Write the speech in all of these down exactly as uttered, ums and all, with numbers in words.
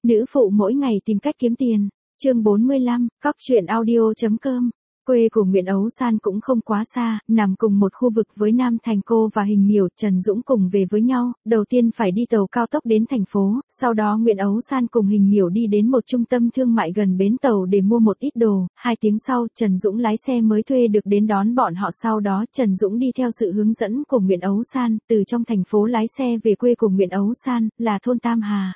Nữ phụ mỗi ngày tìm cách kiếm tiền. Chương bốn mươi lăm, cóc truyện audio.com. Quê của Nguyễn Ấu San cũng không quá xa, nằm cùng một khu vực với Nam Thành. Cô và Hình Miểu, Trần Dũng cùng về với nhau, đầu tiên phải đi tàu cao tốc đến thành phố, sau đó Nguyễn Ấu San cùng Hình Miểu đi đến một trung tâm thương mại gần bến tàu để mua một ít đồ, hai tiếng sau Trần Dũng lái xe mới thuê được đến đón bọn họ, sau đó Trần Dũng đi theo sự hướng dẫn của Nguyễn Ấu San, từ trong thành phố lái xe về quê của Nguyễn Ấu San, là thôn Tam Hà.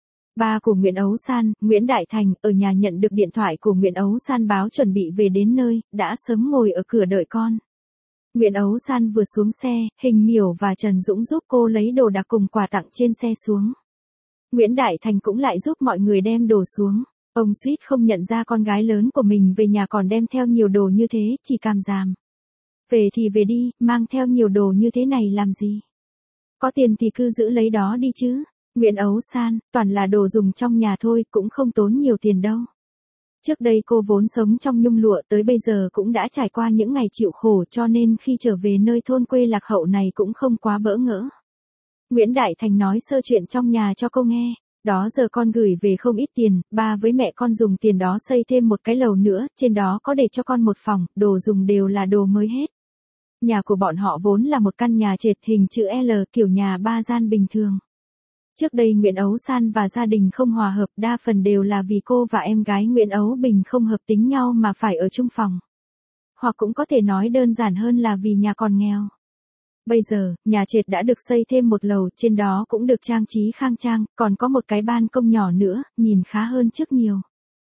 Ba của Nguyễn Ấu San, Nguyễn Đại Thành, ở nhà nhận được điện thoại của Nguyễn Ấu San báo chuẩn bị về đến nơi, đã sớm ngồi ở cửa đợi con. Nguyễn Ấu San vừa xuống xe, Hình Miểu và Trần Dũng giúp cô lấy đồ đạc cùng quà tặng trên xe xuống. Nguyễn Đại Thành cũng lại giúp mọi người đem đồ xuống. Ông suýt không nhận ra con gái lớn của mình về nhà còn đem theo nhiều đồ như thế, chỉ càm ràm. Về thì về đi, mang theo nhiều đồ như thế này làm gì? Có tiền thì cứ giữ lấy đó đi chứ. Nguyễn Ấu San, toàn là đồ dùng trong nhà thôi, cũng không tốn nhiều tiền đâu. Trước đây cô vốn sống trong nhung lụa, tới bây giờ cũng đã trải qua những ngày chịu khổ, cho nên khi trở về nơi thôn quê lạc hậu này cũng không quá bỡ ngỡ. Nguyễn Đại Thành nói sơ chuyện trong nhà cho cô nghe. Đó giờ con gửi về không ít tiền, ba với mẹ con dùng tiền đó xây thêm một cái lầu nữa, trên đó có để cho con một phòng, đồ dùng đều là đồ mới hết. Nhà của bọn họ vốn là một căn nhà trệt hình chữ L, kiểu nhà ba gian bình thường. Trước đây Nguyễn Ấu San và gia đình không hòa hợp, đa phần đều là vì cô và em gái Nguyễn Ấu Bình không hợp tính nhau mà phải ở chung phòng. Hoặc cũng có thể nói đơn giản hơn là vì nhà còn nghèo. Bây giờ, nhà trệt đã được xây thêm một lầu, trên đó cũng được trang trí khang trang, còn có một cái ban công nhỏ nữa, nhìn khá hơn trước nhiều.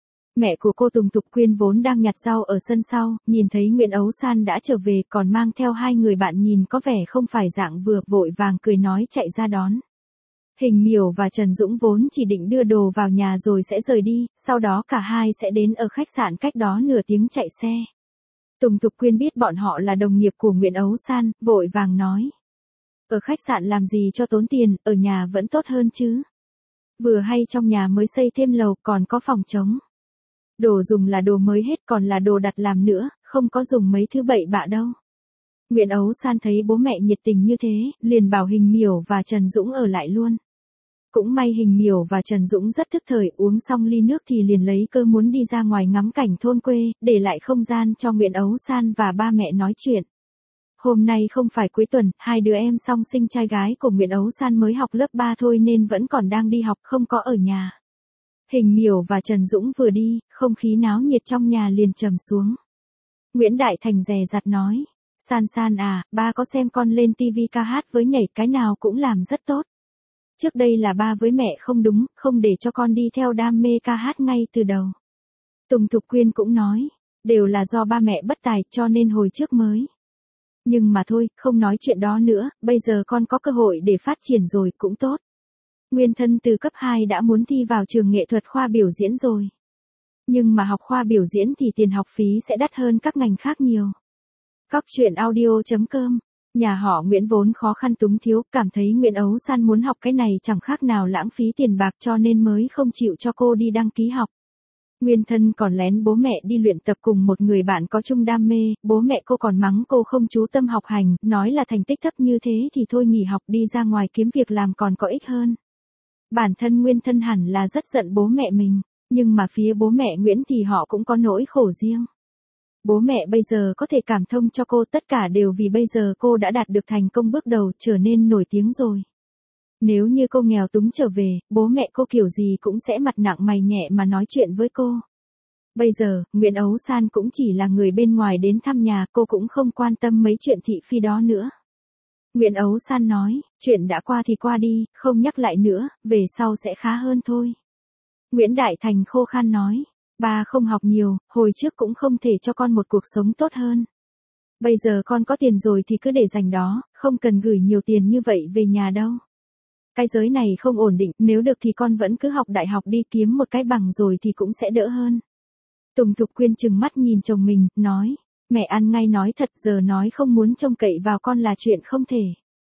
Mẹ của cô Tùng Tục Quyên vốn đang nhặt rau ở sân sau, nhìn thấy Nguyễn Ấu San đã trở về còn mang theo hai người bạn nhìn có vẻ không phải dạng vừa, vội vàng cười nói chạy ra đón. Hình Miểu và Trần Dũng vốn chỉ định đưa đồ vào nhà rồi sẽ rời đi, sau đó cả hai sẽ đến ở khách sạn cách đó nửa tiếng chạy xe. Tùng Tục Quyên biết bọn họ là đồng nghiệp của Nguyễn Ấu San, vội vàng nói. Ở khách sạn làm gì cho tốn tiền, ở nhà vẫn tốt hơn chứ. Vừa hay trong nhà mới xây thêm lầu, còn có phòng trống. Đồ dùng là đồ mới hết, còn là đồ đặt làm nữa, không có dùng mấy thứ bậy bạ đâu. Nguyễn Ấu San thấy bố mẹ nhiệt tình như thế, liền bảo Hình Miểu và Trần Dũng ở lại luôn. Cũng may Hình Miểu và Trần Dũng rất thức thời, uống xong ly nước thì liền lấy cơ muốn đi ra ngoài ngắm cảnh thôn quê, để lại không gian cho Nguyễn Ấu San và ba mẹ nói chuyện. Hôm nay không phải cuối tuần, hai đứa em song sinh trai gái của Nguyễn Ấu San mới học lớp ba thôi nên vẫn còn đang đi học, không có ở nhà. Hình Miểu và Trần Dũng vừa đi, không khí náo nhiệt trong nhà liền trầm xuống. Nguyễn Đại Thành dè dặt nói, San San à, ba có xem con lên tivi ca hát với nhảy, cái nào cũng làm rất tốt. Trước đây là ba với mẹ không đúng, không để cho con đi theo đam mê ca hát ngay từ đầu. Tùng Thục Quyên cũng nói, đều là do ba mẹ bất tài cho nên hồi trước mới. Nhưng mà thôi, không nói chuyện đó nữa, bây giờ con có cơ hội để phát triển rồi cũng tốt. Nguyên thân từ cấp hai đã muốn thi vào trường nghệ thuật khoa biểu diễn rồi. Nhưng mà học khoa biểu diễn thì tiền học phí sẽ đắt hơn các ngành khác nhiều. Cóc truyện audio.com. Nhà họ Nguyễn vốn khó khăn túng thiếu, cảm thấy Nguyễn Ấu San muốn học cái này chẳng khác nào lãng phí tiền bạc cho nên mới không chịu cho cô đi đăng ký học. Nguyên thân còn lén bố mẹ đi luyện tập cùng một người bạn có chung đam mê, bố mẹ cô còn mắng cô không chú tâm học hành, nói là thành tích thấp như thế thì thôi nghỉ học đi ra ngoài kiếm việc làm còn có ích hơn. Bản thân Nguyên thân hẳn là rất giận bố mẹ mình, nhưng mà phía bố mẹ Nguyễn thì họ cũng có nỗi khổ riêng. Bố mẹ bây giờ có thể cảm thông cho cô, tất cả đều vì bây giờ cô đã đạt được thành công bước đầu, trở nên nổi tiếng rồi. Nếu như cô nghèo túng trở về, bố mẹ cô kiểu gì cũng sẽ mặt nặng mày nhẹ mà nói chuyện với cô. Bây giờ, Nguyễn Ấu San cũng chỉ là người bên ngoài đến thăm nhà, cô cũng không quan tâm mấy chuyện thị phi đó nữa. Nguyễn Ấu San nói, chuyện đã qua thì qua đi, không nhắc lại nữa, về sau sẽ khá hơn thôi. Nguyễn Đại Thành khô khan nói, ba không học nhiều, hồi trước cũng không thể cho con một cuộc sống tốt hơn. Bây giờ con có tiền rồi thì cứ để dành đó, không cần gửi nhiều tiền như vậy về nhà đâu. Cái giới này không ổn định, nếu được thì con vẫn cứ học đại học đi, kiếm một cái bằng rồi thì cũng sẽ đỡ hơn. Tùng Thục Quyên trừng mắt nhìn chồng mình, nói, mẹ ăn ngay nói thật, giờ nói không muốn trông cậy vào con là chuyện không thể.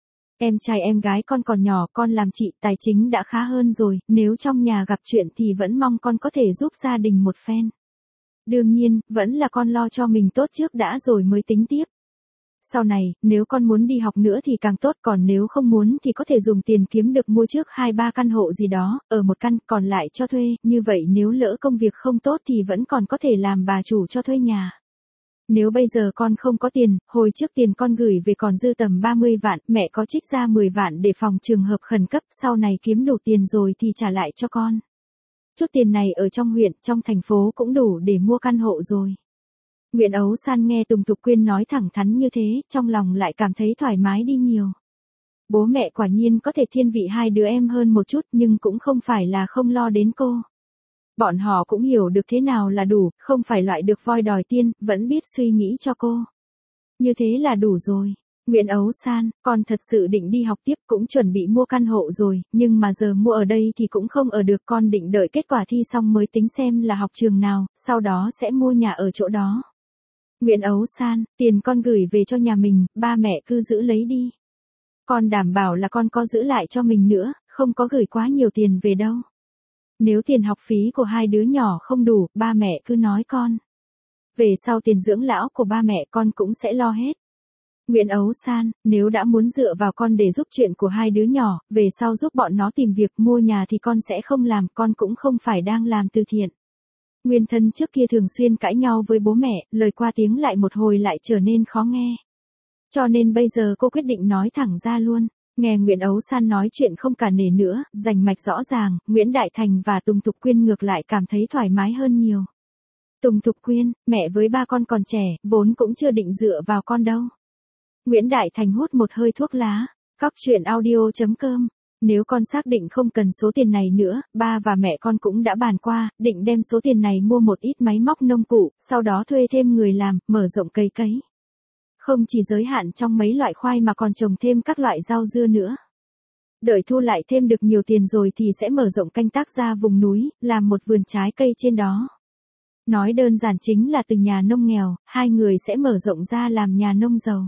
Em trai em gái con còn nhỏ, con làm chị tài chính đã khá hơn rồi, nếu trong nhà gặp chuyện thì vẫn mong con có thể giúp gia đình một phen. Đương nhiên, vẫn là con lo cho mình tốt trước đã rồi mới tính tiếp. sau này, nếu con muốn đi học nữa thì càng tốt, còn nếu không muốn thì có thể dùng tiền kiếm được mua trước hai ba căn hộ gì đó, ở một căn, còn lại cho thuê, như vậy nếu lỡ công việc không tốt thì vẫn còn có thể làm bà chủ cho thuê nhà. Nếu bây giờ con không có tiền, hồi trước tiền con gửi về còn dư tầm ba mươi vạn, mẹ có trích ra mười vạn để phòng trường hợp khẩn cấp, sau này kiếm đủ tiền rồi thì trả lại cho con. Chút tiền này ở trong huyện, trong thành phố cũng đủ để mua căn hộ rồi. Nguyễn Ấu San nghe Tùng Thục Quyên nói thẳng thắn như thế, trong lòng lại cảm thấy thoải mái đi nhiều. Bố mẹ quả nhiên có thể thiên vị hai đứa em hơn một chút, nhưng cũng không phải là không lo đến cô. Bọn họ cũng hiểu được thế nào là đủ, không phải loại được voi đòi tiên, vẫn biết suy nghĩ cho cô. Như thế là đủ rồi. Nguyễn Ấu San, con thật sự định đi học tiếp, cũng chuẩn bị mua căn hộ rồi, nhưng mà giờ mua ở đây thì cũng không ở được, con định đợi kết quả thi xong mới tính xem là học trường nào, sau đó sẽ mua nhà ở chỗ đó. Nguyễn Ấu San, tiền con gửi về cho nhà mình, ba mẹ cứ giữ lấy đi. Con đảm bảo là con có giữ lại cho mình nữa, không có gửi quá nhiều tiền về đâu. Nếu tiền học phí của hai đứa nhỏ không đủ, ba mẹ cứ nói con. Về sau tiền dưỡng lão của ba mẹ con cũng sẽ lo hết. Nguyễn Ấu San, nếu đã muốn dựa vào con để giúp chuyện của hai đứa nhỏ, về sau giúp bọn nó tìm việc mua nhà thì con sẽ không làm, con cũng không phải đang làm từ thiện. Nguyên Thân trước kia thường xuyên cãi nhau với bố mẹ, lời qua tiếng lại một hồi lại trở nên khó nghe. Cho nên bây giờ cô quyết định nói thẳng ra luôn. Nghe Nguyễn Ấu San nói chuyện không cả nể nữa, rành mạch rõ ràng, Nguyễn Đại Thành và Tùng Thục Quyên ngược lại cảm thấy thoải mái hơn nhiều. Tùng Thục Quyên, mẹ với ba con còn trẻ, vốn cũng chưa định dựa vào con đâu. Nguyễn Đại Thành hút một hơi thuốc lá, cóc truyện audio chấm com. Nếu con xác định không cần số tiền này nữa, ba và mẹ con cũng đã bàn qua, định đem số tiền này mua một ít máy móc nông cụ, sau đó thuê thêm người làm, mở rộng cấy cấy. Không chỉ giới hạn trong mấy loại khoai mà còn trồng thêm các loại rau dưa nữa. Đợi thu lại thêm được nhiều tiền rồi thì sẽ mở rộng canh tác ra vùng núi, làm một vườn trái cây trên đó. Nói đơn giản chính là từ nhà nông nghèo, hai người sẽ mở rộng ra làm nhà nông giàu.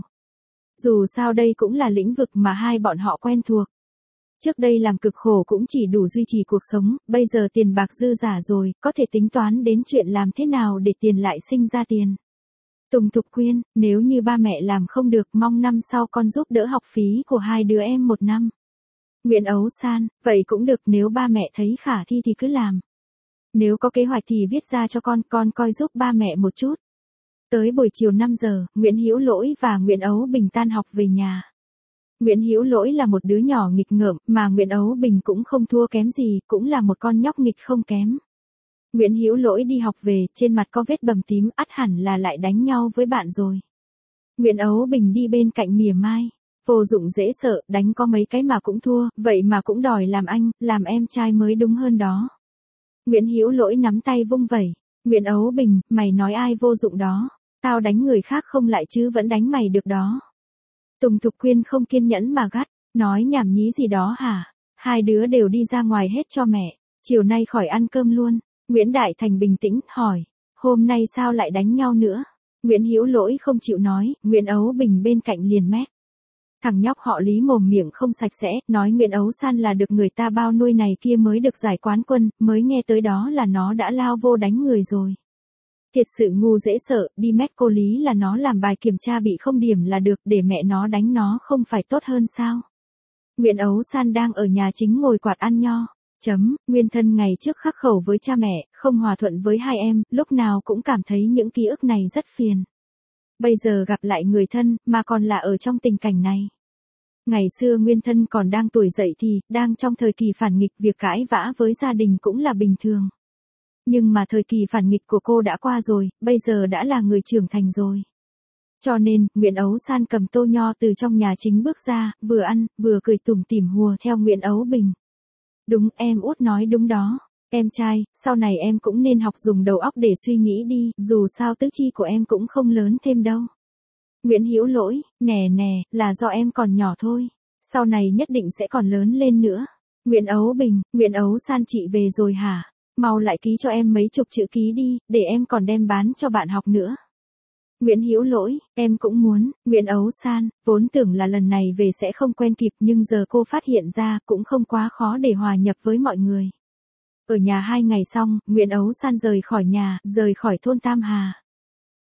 Dù sao đây cũng là lĩnh vực mà hai bọn họ quen thuộc. Trước đây làm cực khổ cũng chỉ đủ duy trì cuộc sống, bây giờ tiền bạc dư giả rồi, có thể tính toán đến chuyện làm thế nào để tiền lại sinh ra tiền. Tùng Thục Quyên, nếu như ba mẹ làm không được, mong năm sau con giúp đỡ học phí của hai đứa em một năm. Nguyễn Ấu San, vậy cũng được, nếu ba mẹ thấy khả thi thì cứ làm. Nếu có kế hoạch thì viết ra cho con, con coi giúp ba mẹ một chút. Tới buổi chiều năm giờ, Nguyễn Hữu Lỗi và Nguyễn Ấu Bình tan học về nhà. Nguyễn Hữu Lỗi là một đứa nhỏ nghịch ngợm, mà Nguyễn Ấu Bình cũng không thua kém gì, cũng là một con nhóc nghịch không kém. Nguyễn Hữu Lỗi đi học về, trên mặt có vết bầm tím, ắt hẳn là lại đánh nhau với bạn rồi. Nguyễn Ấu Bình đi bên cạnh mỉa mai. Vô dụng dễ sợ, đánh có mấy cái mà cũng thua, vậy mà cũng đòi làm anh, làm em trai mới đúng hơn đó. Nguyễn Hữu Lỗi nắm tay vung vẩy. Nguyễn Ấu Bình, mày nói ai vô dụng đó? Tao đánh người khác không lại chứ vẫn đánh mày được đó. Tùng Thục Quyên không kiên nhẫn mà gắt, nói nhảm nhí gì đó hả? Hai đứa đều đi ra ngoài hết cho mẹ, chiều nay khỏi ăn cơm luôn. Nguyễn Đại Thành bình tĩnh, hỏi, hôm nay sao lại đánh nhau nữa? Nguyễn Hữu Lỗi không chịu nói, Nguyễn Ấu Bình bên cạnh liền mét. Thằng nhóc họ Lý mồm miệng không sạch sẽ, nói Nguyễn Ấu San là được người ta bao nuôi này kia mới được giải quán quân, mới nghe tới đó là nó đã lao vô đánh người rồi. Thiệt sự ngu dễ sợ, đi mét cô Lý là nó làm bài kiểm tra bị không điểm là được, để mẹ nó đánh nó không phải tốt hơn sao? Nguyễn Ấu San đang ở nhà chính ngồi quạt ăn nho. Chấm, Nguyên Thân ngày trước khắc khẩu với cha mẹ, không hòa thuận với hai em, lúc nào cũng cảm thấy những ký ức này rất phiền. Bây giờ gặp lại người thân, mà còn là ở trong tình cảnh này. Ngày xưa Nguyên Thân còn đang tuổi dậy thì, đang trong thời kỳ phản nghịch, việc cãi vã với gia đình cũng là bình thường. Nhưng mà thời kỳ phản nghịch của cô đã qua rồi, bây giờ đã là người trưởng thành rồi. Cho nên, Nguyễn Ấu San cầm tô nho từ trong nhà chính bước ra, vừa ăn, vừa cười tủm tỉm hùa theo Nguyễn Ấu Bình. Đúng, em út nói đúng đó. Em trai, sau này em cũng nên học dùng đầu óc để suy nghĩ đi, dù sao tứ chi của em cũng không lớn thêm đâu. Nguyễn Hữu Lỗi, nè nè, là do em còn nhỏ thôi. Sau này nhất định sẽ còn lớn lên nữa. Nguyễn Ấu Bình, Nguyễn Ấu San chị về rồi hả? Mau lại ký cho em mấy chục chữ ký đi, để em còn đem bán cho bạn học nữa. Nguyễn Hữu Lỗi, em cũng muốn. Nguyễn Ấu San, vốn tưởng là lần này về sẽ không quen kịp, nhưng giờ cô phát hiện ra cũng không quá khó để hòa nhập với mọi người. Ở nhà hai ngày xong, Nguyễn Ấu San rời khỏi nhà, rời khỏi thôn Tam Hà.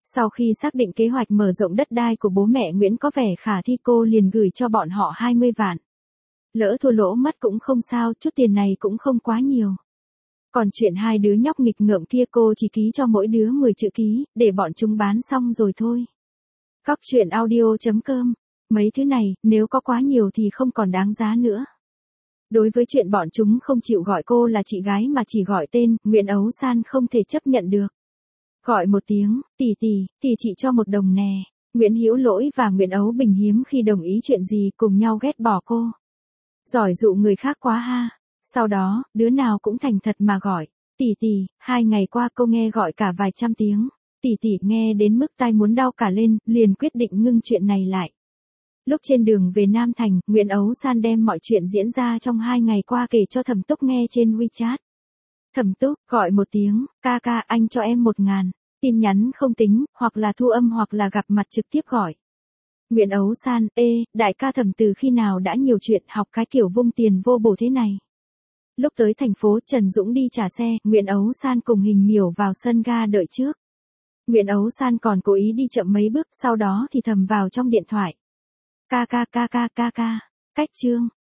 Sau khi xác định kế hoạch mở rộng đất đai của bố mẹ Nguyễn có vẻ khả thi, cô liền gửi cho bọn họ hai mươi vạn. Lỡ thua lỗ mất cũng không sao, chút tiền này cũng không quá nhiều. Còn chuyện hai đứa nhóc nghịch ngợm kia cô chỉ ký cho mỗi đứa mười chữ ký, để bọn chúng bán xong rồi thôi. Cóc truyện audio chấm com. Mấy thứ này, nếu có quá nhiều thì không còn đáng giá nữa. Đối với chuyện bọn chúng không chịu gọi cô là chị gái mà chỉ gọi tên, Nguyễn Ấu San không thể chấp nhận được. Gọi một tiếng, tỷ tỷ, thì chị cho một đồng nè. Nguyễn Hữu Lỗi và Nguyễn Ấu Bình hiếm khi đồng ý chuyện gì, cùng nhau ghét bỏ cô. Giỏi dụ người khác quá ha. Sau đó, đứa nào cũng thành thật mà gọi. Tỷ tỷ, hai ngày qua cô nghe gọi cả vài trăm tiếng. Tỷ tỷ nghe đến mức tai muốn đau cả lên, liền quyết định ngưng chuyện này lại. Lúc trên đường về Nam Thành, Nguyễn Ấu San đem mọi chuyện diễn ra trong hai ngày qua kể cho Thẩm Túc nghe trên WeChat. Thẩm Túc, gọi một tiếng, ca ca anh cho em một ngàn. Tin nhắn không tính, hoặc là thu âm hoặc là gặp mặt trực tiếp gọi. Nguyễn Ấu San, ê, đại ca Thẩm từ khi nào đã nhiều chuyện học cái kiểu vung tiền vô bổ thế này. Lúc tới thành phố, Trần Dũng đi trả xe, Nguyễn Ấu San cùng Hình Miểu vào sân ga đợi trước. Nguyễn Ấu San còn cố ý đi chậm mấy bước, sau đó thì thầm vào trong điện thoại. Ca ca ca ca ca ca, cách chương.